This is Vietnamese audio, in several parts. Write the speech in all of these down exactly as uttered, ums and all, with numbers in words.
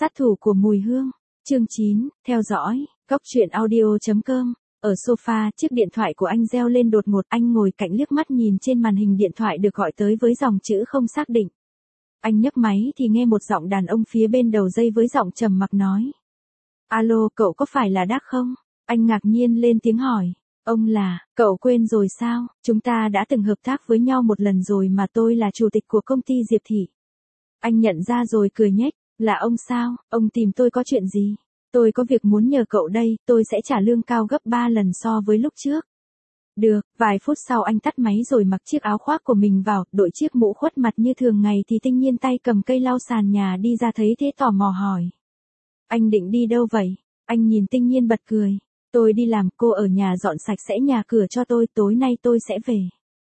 Sát thủ của mùi hương, chương chín, theo dõi, Cóc truyện audio chấm com. Ở sofa, chiếc điện thoại của anh reo lên đột ngột, anh ngồi cạnh liếc mắt nhìn trên màn hình điện thoại được gọi tới với dòng chữ không xác định. Anh nhấc máy thì nghe một giọng đàn ông phía bên đầu dây với giọng trầm mặc nói. Alo, cậu có phải là Đắc không? Anh ngạc nhiên lên tiếng hỏi. Ông là, cậu quên rồi sao, chúng ta đã từng hợp tác với nhau một lần rồi mà, tôi là chủ tịch của công ty Diệp Thị. Anh nhận ra rồi cười nhếch. Là ông sao, ông tìm tôi có chuyện gì? Tôi có việc muốn nhờ cậu đây, tôi sẽ trả lương cao gấp ba lần so với lúc trước. Được, vài phút sau anh tắt máy rồi mặc chiếc áo khoác của mình vào, đội chiếc mũ khuất mặt như thường ngày thì Tinh Nhiên tay cầm cây lau sàn nhà đi ra thấy thế tò mò hỏi. Anh định đi đâu vậy? Anh nhìn Tinh Nhiên bật cười. Tôi đi làm, cô ở nhà dọn sạch sẽ nhà cửa cho tôi, tối nay tôi sẽ về.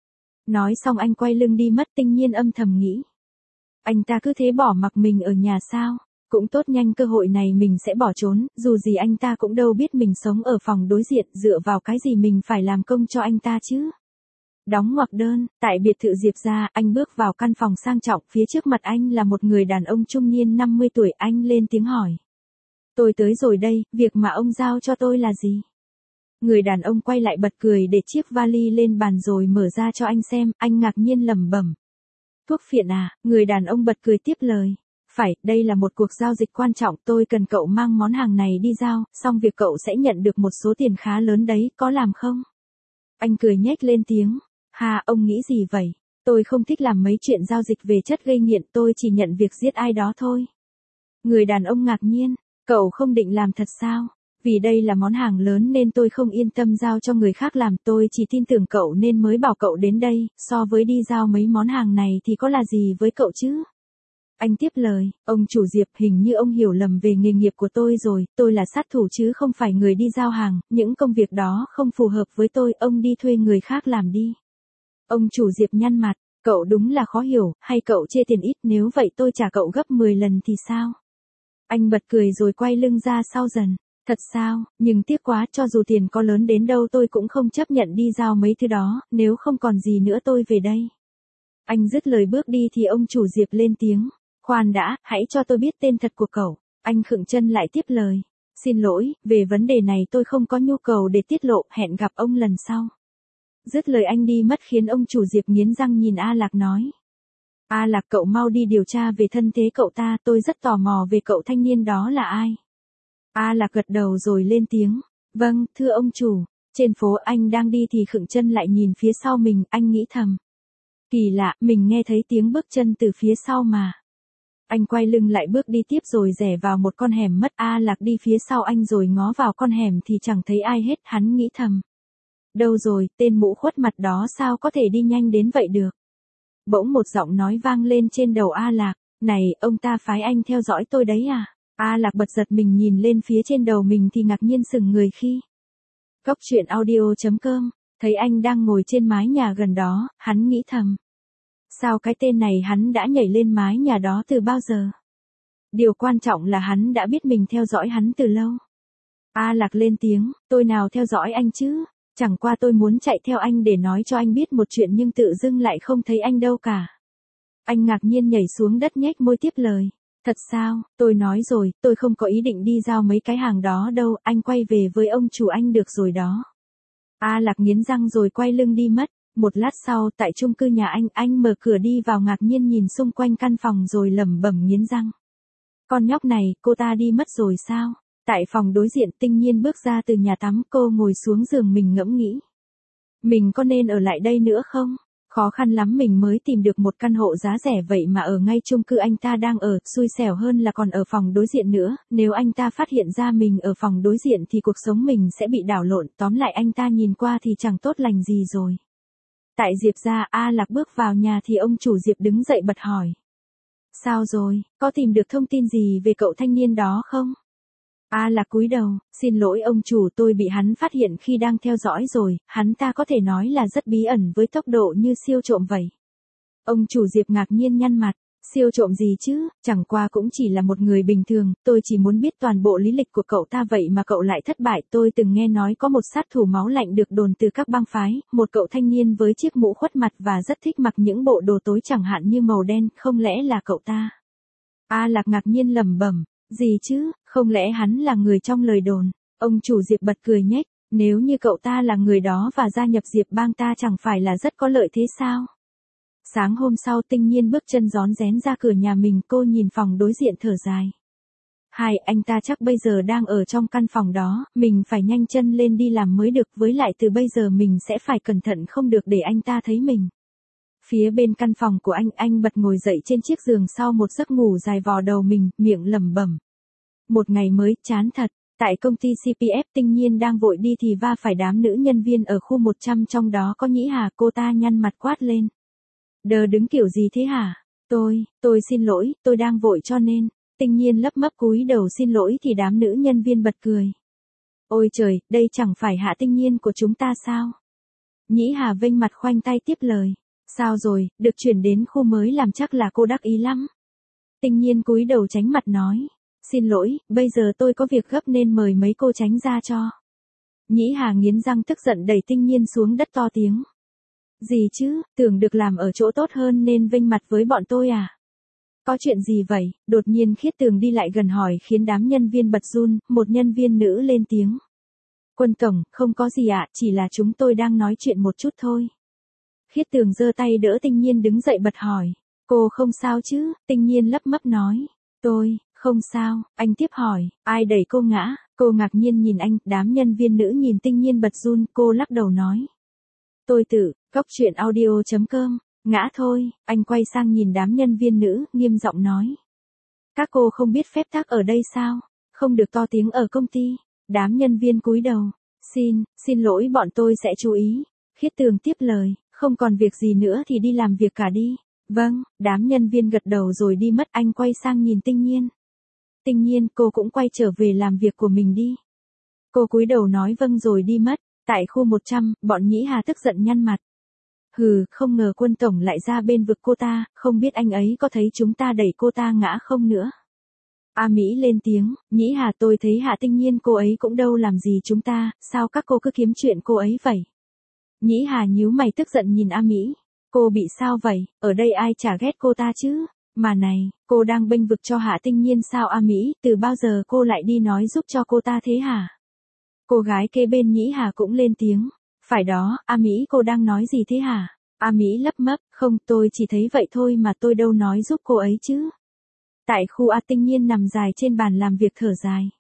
Nói xong anh quay lưng đi mất. Tinh Nhiên âm thầm nghĩ. Anh ta cứ thế bỏ mặc mình ở nhà sao? Cũng tốt, nhanh cơ hội này mình sẽ bỏ trốn, dù gì anh ta cũng đâu biết mình sống ở phòng đối diện, dựa vào cái gì mình phải làm công cho anh ta chứ. Đóng ngoặc đơn, tại biệt thự Diệp gia, anh bước vào căn phòng sang trọng, phía trước mặt anh là một người đàn ông trung niên năm mươi tuổi, anh lên tiếng hỏi. Tôi tới rồi đây, việc mà ông giao cho tôi là gì? Người đàn ông quay lại bật cười để chiếc vali lên bàn rồi mở ra cho anh xem, anh ngạc nhiên lẩm bẩm. Thuốc phiện à? Người đàn ông bật cười tiếp lời. Phải, đây là một cuộc giao dịch quan trọng, tôi cần cậu mang món hàng này đi giao, xong việc cậu sẽ nhận được một số tiền khá lớn đấy, có làm không? Anh cười nhếch lên tiếng. Hà, ông nghĩ gì vậy? Tôi không thích làm mấy chuyện giao dịch về chất gây nghiện, tôi chỉ nhận việc giết ai đó thôi. Người đàn ông ngạc nhiên. Cậu không định làm thật sao? Vì đây là món hàng lớn nên tôi không yên tâm giao cho người khác làm, tôi chỉ tin tưởng cậu nên mới bảo cậu đến đây, so với đi giao mấy món hàng này thì có là gì với cậu chứ? Anh tiếp lời, ông chủ Diệp, hình như ông hiểu lầm về nghề nghiệp của tôi rồi, tôi là sát thủ chứ không phải người đi giao hàng, những công việc đó không phù hợp với tôi, ông đi thuê người khác làm đi. Ông chủ Diệp nhăn mặt, cậu đúng là khó hiểu, hay cậu chê tiền ít, nếu vậy tôi trả cậu gấp mười lần thì sao? Anh bật cười rồi quay lưng ra sau dần. Thật sao, nhưng tiếc quá, cho dù tiền có lớn đến đâu tôi cũng không chấp nhận đi giao mấy thứ đó, nếu không còn gì nữa tôi về đây. Anh dứt lời bước đi thì ông chủ Diệp lên tiếng. Khoan đã, hãy cho tôi biết tên thật của cậu. Anh khựng chân lại tiếp lời. Xin lỗi, về vấn đề này tôi không có nhu cầu để tiết lộ, hẹn gặp ông lần sau. Dứt lời anh đi mất khiến ông chủ Diệp nghiến răng nhìn A Lạc nói. A Lạc, cậu mau đi điều tra về thân thế cậu ta, tôi rất tò mò về cậu thanh niên đó là ai. A Lạc gật đầu rồi lên tiếng. Vâng, thưa ông chủ. Trên phố anh đang đi thì khựng chân lại nhìn phía sau mình, anh nghĩ thầm. Kỳ lạ, mình nghe thấy tiếng bước chân từ phía sau mà. Anh quay lưng lại bước đi tiếp rồi rẽ vào một con hẻm mất. A Lạc đi phía sau anh rồi ngó vào con hẻm thì chẳng thấy ai hết, hắn nghĩ thầm. Đâu rồi, tên mũ khuất mặt đó sao có thể đi nhanh đến vậy được? Bỗng một giọng nói vang lên trên đầu A Lạc. Này, ông ta phái anh theo dõi tôi đấy à? A Lạc bật giật mình nhìn lên phía trên đầu mình thì ngạc nhiên sững người khi. Cóc truyện audio chấm com, thấy anh đang ngồi trên mái nhà gần đó, hắn nghĩ thầm. Sao cái tên này hắn đã nhảy lên mái nhà đó từ bao giờ? Điều quan trọng là hắn đã biết mình theo dõi hắn từ lâu. A Lạc lên tiếng, tôi nào theo dõi anh chứ? Chẳng qua tôi muốn chạy theo anh để nói cho anh biết một chuyện nhưng tự dưng lại không thấy anh đâu cả. Anh ngạc nhiên nhảy xuống đất nhếch môi tiếp lời. Thật sao, tôi nói rồi, tôi không có ý định đi giao mấy cái hàng đó đâu, anh quay về với ông chủ anh được rồi đó. A Lạc nghiến răng rồi quay lưng đi mất. Một lát sau, tại chung cư nhà anh, anh mở cửa đi vào ngạc nhiên nhìn xung quanh căn phòng rồi lẩm bẩm nghiến răng. Con nhóc này, cô ta đi mất rồi sao? Tại phòng đối diện, Tinh Nhiên bước ra từ nhà tắm, cô ngồi xuống giường mình ngẫm nghĩ. Mình có nên ở lại đây nữa không? Khó khăn lắm mình mới tìm được một căn hộ giá rẻ vậy mà ở ngay chung cư anh ta đang ở, xui xẻo hơn là còn ở phòng đối diện nữa, nếu anh ta phát hiện ra mình ở phòng đối diện thì cuộc sống mình sẽ bị đảo lộn, tóm lại anh ta nhìn qua thì chẳng tốt lành gì rồi. Tại Diệp gia, A Lạc bước vào nhà thì ông chủ Diệp đứng dậy bật hỏi. Sao rồi, có tìm được thông tin gì về cậu thanh niên đó không? A Lạc cúi đầu, xin lỗi ông chủ, tôi bị hắn phát hiện khi đang theo dõi rồi, hắn ta có thể nói là rất bí ẩn với tốc độ như siêu trộm vậy. Ông chủ Diệp ngạc nhiên nhăn mặt, siêu trộm gì chứ, chẳng qua cũng chỉ là một người bình thường, tôi chỉ muốn biết toàn bộ lý lịch của cậu ta vậy mà cậu lại thất bại. Tôi từng nghe nói có một sát thủ máu lạnh được đồn từ các bang phái, một cậu thanh niên với chiếc mũ khuất mặt và rất thích mặc những bộ đồ tối chẳng hạn như màu đen, không lẽ là cậu ta? A Lạc ngạc nhiên lẩm bẩm. Gì chứ, không lẽ hắn là người trong lời đồn? Ông chủ Diệp bật cười nhếch, nếu như cậu ta là người đó và gia nhập Diệp bang ta chẳng phải là rất có lợi thế sao? Sáng hôm sau Tinh Nhiên bước chân rón rén ra cửa nhà mình, cô nhìn phòng đối diện thở dài. Hai, anh ta chắc bây giờ đang ở trong căn phòng đó, mình phải nhanh chân lên đi làm mới được, với lại từ bây giờ mình sẽ phải cẩn thận không được để anh ta thấy mình. Phía bên căn phòng của anh, anh bật ngồi dậy trên chiếc giường sau một giấc ngủ dài vò đầu mình, miệng lẩm bẩm. Một ngày mới, chán thật. Tại công ty xê pê ép Tinh Nhiên đang vội đi thì va phải đám nữ nhân viên ở khu một trăm, trong đó có Nhĩ Hà, cô ta nhăn mặt quát lên. Đờ đứng kiểu gì thế hả? Tôi, tôi xin lỗi, tôi đang vội cho nên. Tinh Nhiên lấp mấp cúi đầu xin lỗi thì đám nữ nhân viên bật cười. Ôi trời, đây chẳng phải Hạ Tinh Nhiên của chúng ta sao? Nhĩ Hà vênh mặt khoanh tay tiếp lời. Sao rồi, được chuyển đến khu mới làm chắc là cô đắc ý lắm. Tinh Nhiên cúi đầu tránh mặt nói. Xin lỗi, bây giờ tôi có việc gấp nên mời mấy cô tránh ra cho. Nhĩ Hà nghiến răng tức giận đẩy Tinh Nhiên xuống đất to tiếng. Gì chứ, tưởng được làm ở chỗ tốt hơn nên vênh mặt với bọn tôi à? Có chuyện gì vậy? Đột nhiên Khiết Tường đi lại gần hỏi khiến đám nhân viên bật run, một nhân viên nữ lên tiếng. Quân tổng, không có gì ạ, chỉ là chúng tôi đang nói chuyện một chút thôi. Khiết Tường giơ tay đỡ Tinh Nhiên đứng dậy bật hỏi. Cô không sao chứ? Tinh Nhiên lấp mấp nói. Tôi, không sao, anh tiếp hỏi, ai đẩy cô ngã? Cô ngạc nhiên nhìn anh, đám nhân viên nữ nhìn Tinh Nhiên bật run, cô lắc đầu nói. Tôi tự, góc chuyện audio chấm com, ngã thôi, anh quay sang nhìn đám nhân viên nữ, nghiêm giọng nói. Các cô không biết phép tắc ở đây sao? Không được to tiếng ở công ty. Đám nhân viên cúi đầu. Xin, xin lỗi bọn tôi sẽ chú ý. Khiết Tường tiếp lời, không còn việc gì nữa thì đi làm việc cả đi. Vâng, đám nhân viên gật đầu rồi đi mất, anh quay sang nhìn Tinh Nhiên. Tinh Nhiên, cô cũng quay trở về làm việc của mình đi. Cô cúi đầu nói vâng rồi đi mất. Tại khu một trăm, bọn Nhĩ Hà tức giận nhăn mặt. Hừ, không ngờ Quân tổng lại ra bên vực cô ta, không biết anh ấy có thấy chúng ta đẩy cô ta ngã không nữa. A Mỹ lên tiếng, Nhĩ Hà, tôi thấy Hạ Tinh Nhiên cô ấy cũng đâu làm gì chúng ta, sao các cô cứ kiếm chuyện cô ấy vậy? Nhĩ Hà nhíu mày tức giận nhìn A Mỹ. Cô bị sao vậy, ở đây ai chả ghét cô ta chứ? Mà này, cô đang bênh vực cho Hạ Tinh Nhiên sao A Mỹ, từ bao giờ cô lại đi nói giúp cho cô ta thế hả? Cô gái kế bên Nhĩ Hà cũng lên tiếng. Phải đó, A Mỹ cô đang nói gì thế hả? A Mỹ lấp mấp, không, tôi chỉ thấy vậy thôi mà tôi đâu nói giúp cô ấy chứ. Tại khu A Tinh Nhiên nằm dài trên bàn làm việc thở dài.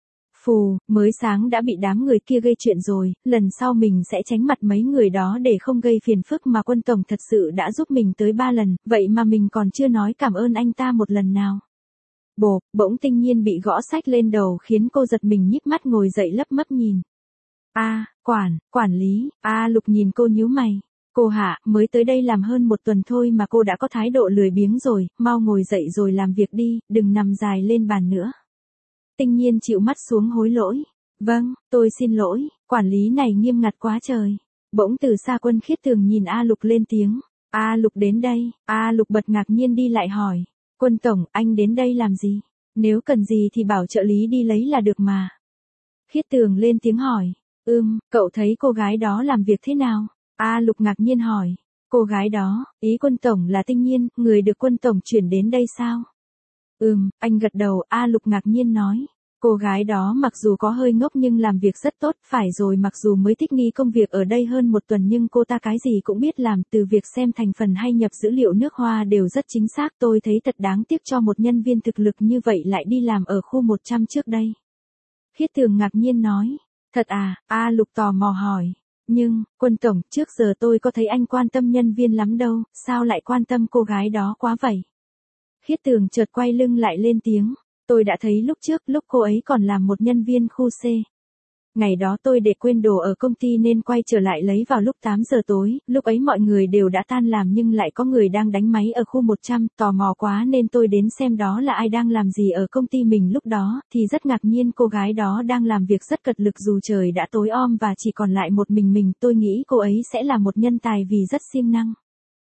Phù, mới sáng đã bị đám người kia gây chuyện rồi, lần sau mình sẽ tránh mặt mấy người đó để không gây phiền phức, mà Quân tổng thật sự đã giúp mình tới ba lần, vậy mà mình còn chưa nói cảm ơn anh ta một lần nào. Bộp, bỗng Tinh Nhiên bị gõ sách lên đầu khiến cô giật mình nhíp mắt ngồi dậy lấp mấp nhìn. A, à, quản, quản lý, A à, Lục nhìn cô nhíu mày. Cô Hạ, mới tới đây làm hơn một tuần thôi mà cô đã có thái độ lười biếng rồi, mau ngồi dậy rồi làm việc đi, đừng nằm dài lên bàn nữa. Tinh Nhiên chịu mắt xuống hối lỗi. Vâng, tôi xin lỗi, quản lý này nghiêm ngặt quá trời. Bỗng từ xa Quân Khiết Tường nhìn A Lục lên tiếng. A Lục đến đây, A Lục bật ngạc nhiên đi lại hỏi. Quân tổng, anh đến đây làm gì? Nếu cần gì thì bảo trợ lý đi lấy là được mà. Khiết Tường lên tiếng hỏi. Ừm, cậu thấy cô gái đó làm việc thế nào? A Lục ngạc nhiên hỏi. Cô gái đó, ý Quân tổng là Tinh Nhiên, người được Quân tổng chuyển đến đây sao? Ừm, anh gật đầu, A Lục ngạc nhiên nói. Cô gái đó mặc dù có hơi ngốc nhưng làm việc rất tốt, phải rồi, mặc dù mới thích nghi công việc ở đây hơn một tuần nhưng cô ta cái gì cũng biết làm, từ việc xem thành phần hay nhập dữ liệu nước hoa đều rất chính xác. Tôi thấy thật đáng tiếc cho một nhân viên thực lực như vậy lại đi làm ở khu một trăm trước đây. Khiết Tường ngạc nhiên nói. Thật à? A Lục tò mò hỏi. Nhưng, Quân tổng, trước giờ tôi có thấy anh quan tâm nhân viên lắm đâu, sao lại quan tâm cô gái đó quá vậy? Khiết Tường chợt quay lưng lại lên tiếng. Tôi đã thấy lúc trước, lúc cô ấy còn làm một nhân viên khu C. Ngày đó tôi để quên đồ ở công ty nên quay trở lại lấy vào lúc tám giờ tối, lúc ấy mọi người đều đã tan làm nhưng lại có người đang đánh máy ở khu một trăm, tò mò quá nên tôi đến xem đó là ai đang làm gì ở công ty mình lúc đó, thì rất ngạc nhiên cô gái đó đang làm việc rất cật lực dù trời đã tối om và chỉ còn lại một mình mình, tôi nghĩ cô ấy sẽ là một nhân tài vì rất siêng năng.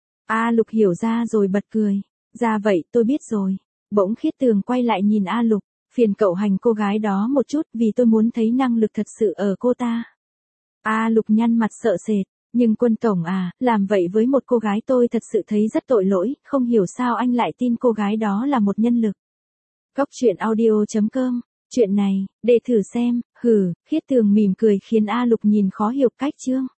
A Lục hiểu ra rồi bật cười. Ra vậy, tôi biết rồi. Bỗng Khiết Tường quay lại nhìn A Lục. Phiền cậu hành cô gái đó một chút vì tôi muốn thấy năng lực thật sự ở cô ta. A Lục nhăn mặt sợ sệt. Nhưng Quân tổng à, làm vậy với một cô gái tôi thật sự thấy rất tội lỗi, không hiểu sao anh lại tin cô gái đó là một nhân lực. Cóc truyện audio chấm com. Chuyện này, để thử xem, hừ, Khiết Tường mỉm cười khiến A Lục nhìn khó hiểu cách chương.